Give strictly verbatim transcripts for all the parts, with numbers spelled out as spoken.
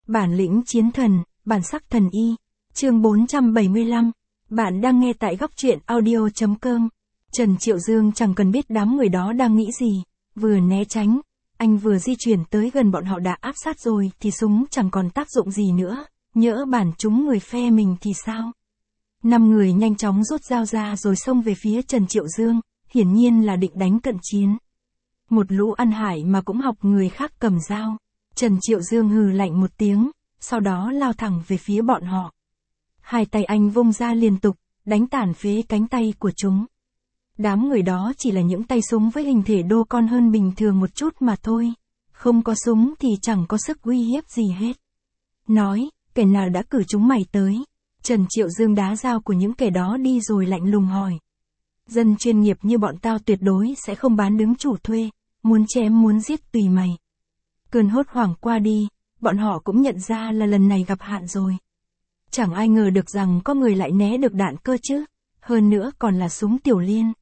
Bản lĩnh chiến thần, bản sắc thần y. Chương bốn trăm bảy mươi lăm. Bạn đang nghe tại góc truyện audio chấm com. Trần Triệu Dương chẳng cần biết đám người đó đang nghĩ gì, vừa né tránh, anh vừa di chuyển tới gần bọn họ đã áp sát rồi thì súng chẳng còn tác dụng gì nữa, nhỡ bản chúng người phe mình thì sao? Năm người nhanh chóng rút dao ra rồi xông về phía Trần Triệu Dương, hiển nhiên là định đánh cận chiến. Một lũ ăn hại mà cũng học người khác cầm dao. Trần Triệu Dương hừ lạnh một tiếng, sau đó lao thẳng về phía bọn họ. Hai tay anh vung ra liên tục, đánh tàn phế cánh tay của chúng. Đám người đó chỉ là những tay súng với hình thể đô con hơn bình thường một chút mà thôi. Không có súng thì chẳng có sức uy hiếp gì hết. Nói, kẻ nào đã cử chúng mày tới? Trần Triệu Dương đá dao của những kẻ đó đi rồi lạnh lùng hỏi. Dân chuyên nghiệp như bọn tao tuyệt đối sẽ không bán đứng chủ thuê, muốn chém muốn giết tùy mày. Cơn hốt hoảng qua đi, bọn họ cũng nhận ra là lần này gặp hạn rồi. Chẳng ai ngờ được rằng có người lại né được đạn cơ chứ, hơn nữa còn là súng tiểu liên.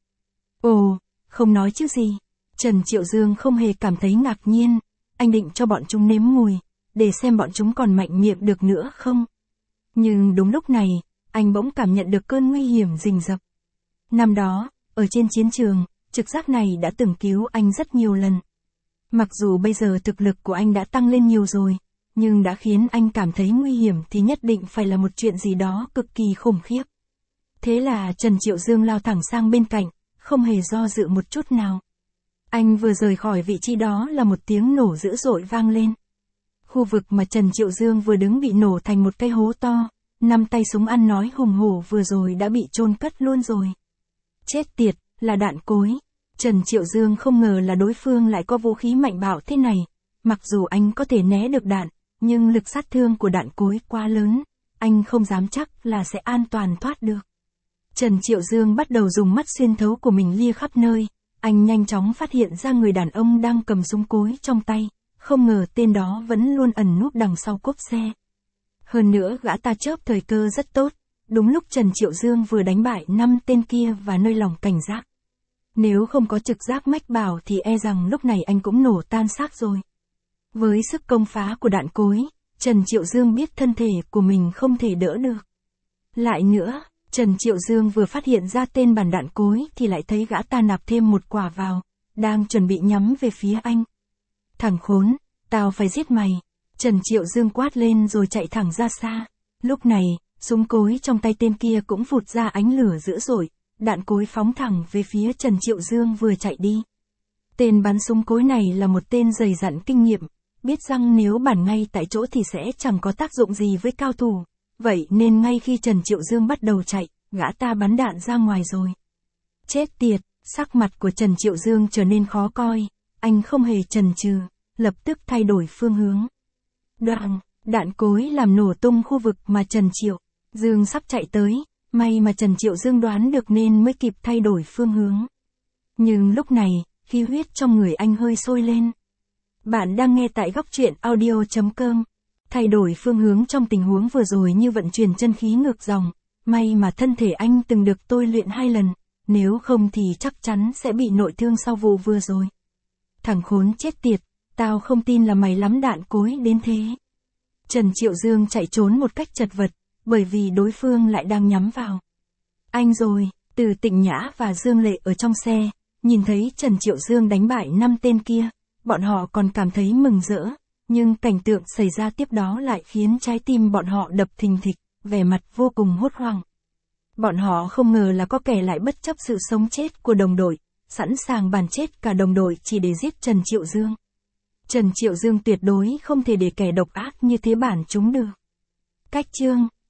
Ồ, không nói chứ gì. Trần Triệu Dương không hề cảm thấy ngạc nhiên, anh định cho bọn chúng nếm mùi, để xem bọn chúng còn mạnh miệng được nữa không. Nhưng đúng lúc này, anh bỗng cảm nhận được cơn nguy hiểm rình rập. Năm đó, ở trên chiến trường, trực giác này đã từng cứu anh rất nhiều lần. Mặc dù bây giờ thực lực của anh đã tăng lên nhiều rồi, nhưng đã khiến anh cảm thấy nguy hiểm thì nhất định phải là một chuyện gì đó cực kỳ khủng khiếp. Thế là Trần Triệu Dương lao thẳng sang bên cạnh, không hề do dự một chút nào. Anh vừa rời khỏi vị trí đó là một tiếng nổ dữ dội vang lên. Khu vực mà Trần Triệu Dương vừa đứng bị nổ thành một cái hố to, năm tay súng ăn nói hùng hổ vừa rồi đã bị chôn cất luôn rồi. Chết tiệt, là đạn cối. Trần Triệu Dương không ngờ là đối phương lại có vũ khí mạnh bạo thế này. Mặc dù anh có thể né được đạn, nhưng lực sát thương của đạn cối quá lớn, anh không dám chắc là sẽ an toàn thoát được. Trần Triệu Dương bắt đầu dùng mắt xuyên thấu của mình lia khắp nơi, anh nhanh chóng phát hiện ra người đàn ông đang cầm súng cối trong tay, không ngờ tên đó vẫn luôn ẩn núp đằng sau cốp xe. Hơn nữa gã ta chớp thời cơ rất tốt, đúng lúc Trần Triệu Dương vừa đánh bại năm tên kia và nơi lòng cảnh giác. Nếu không có trực giác mách bảo thì e rằng lúc này anh cũng nổ tan xác rồi. Với sức công phá của đạn cối, Trần Triệu Dương biết thân thể của mình không thể đỡ được. Lại nữa, Trần Triệu Dương vừa phát hiện ra tên bàn đạn cối thì lại thấy gã ta nạp thêm một quả vào, đang chuẩn bị nhắm về phía anh. Thằng khốn, tao phải giết mày. Trần Triệu Dương quát lên rồi chạy thẳng ra xa. Lúc này, súng cối trong tay tên kia cũng phụt ra ánh lửa dữ dội, đạn cối phóng thẳng về phía Trần Triệu Dương vừa chạy đi. Tên bắn súng cối này là một tên dày dặn kinh nghiệm, biết rằng nếu bắn ngay tại chỗ thì sẽ chẳng có tác dụng gì với cao thủ. Vậy nên ngay khi Trần Triệu Dương bắt đầu chạy, gã ta bắn đạn ra ngoài rồi. Chết tiệt, sắc mặt của Trần Triệu Dương trở nên khó coi, anh không hề chần chừ, lập tức thay đổi phương hướng. Đoàng, đạn cối làm nổ tung khu vực mà Trần Triệu Dương sắp chạy tới, may mà Trần Triệu Dương đoán được nên mới kịp thay đổi phương hướng. Nhưng lúc này, khí huyết trong người anh hơi sôi lên. Bạn đang nghe tại góc truyện audio chấm com. Thay đổi phương hướng trong tình huống vừa rồi như vận chuyển chân khí ngược dòng, may mà thân thể anh từng được tôi luyện hai lần, nếu không thì chắc chắn sẽ bị nội thương sau vụ vừa rồi. Thằng khốn chết tiệt, tao không tin là mày lắm đạn cối đến thế. Trần Triệu Dương chạy trốn một cách chật vật, bởi vì đối phương lại đang nhắm vào anh rồi. Từ Tịnh Nhã và Dương Lệ ở trong xe, nhìn thấy Trần Triệu Dương đánh bại năm tên kia, bọn họ còn cảm thấy mừng rỡ. Nhưng cảnh tượng xảy ra tiếp đó lại khiến trái tim bọn họ đập thình thịch, vẻ mặt vô cùng hốt hoảng. Bọn họ không ngờ là có kẻ lại bất chấp sự sống chết của đồng đội, sẵn sàng bắn chết cả đồng đội chỉ để giết Trần Triệu Dương. Trần Triệu Dương tuyệt đối không thể để kẻ độc ác như thế bản chúng được. Cách chương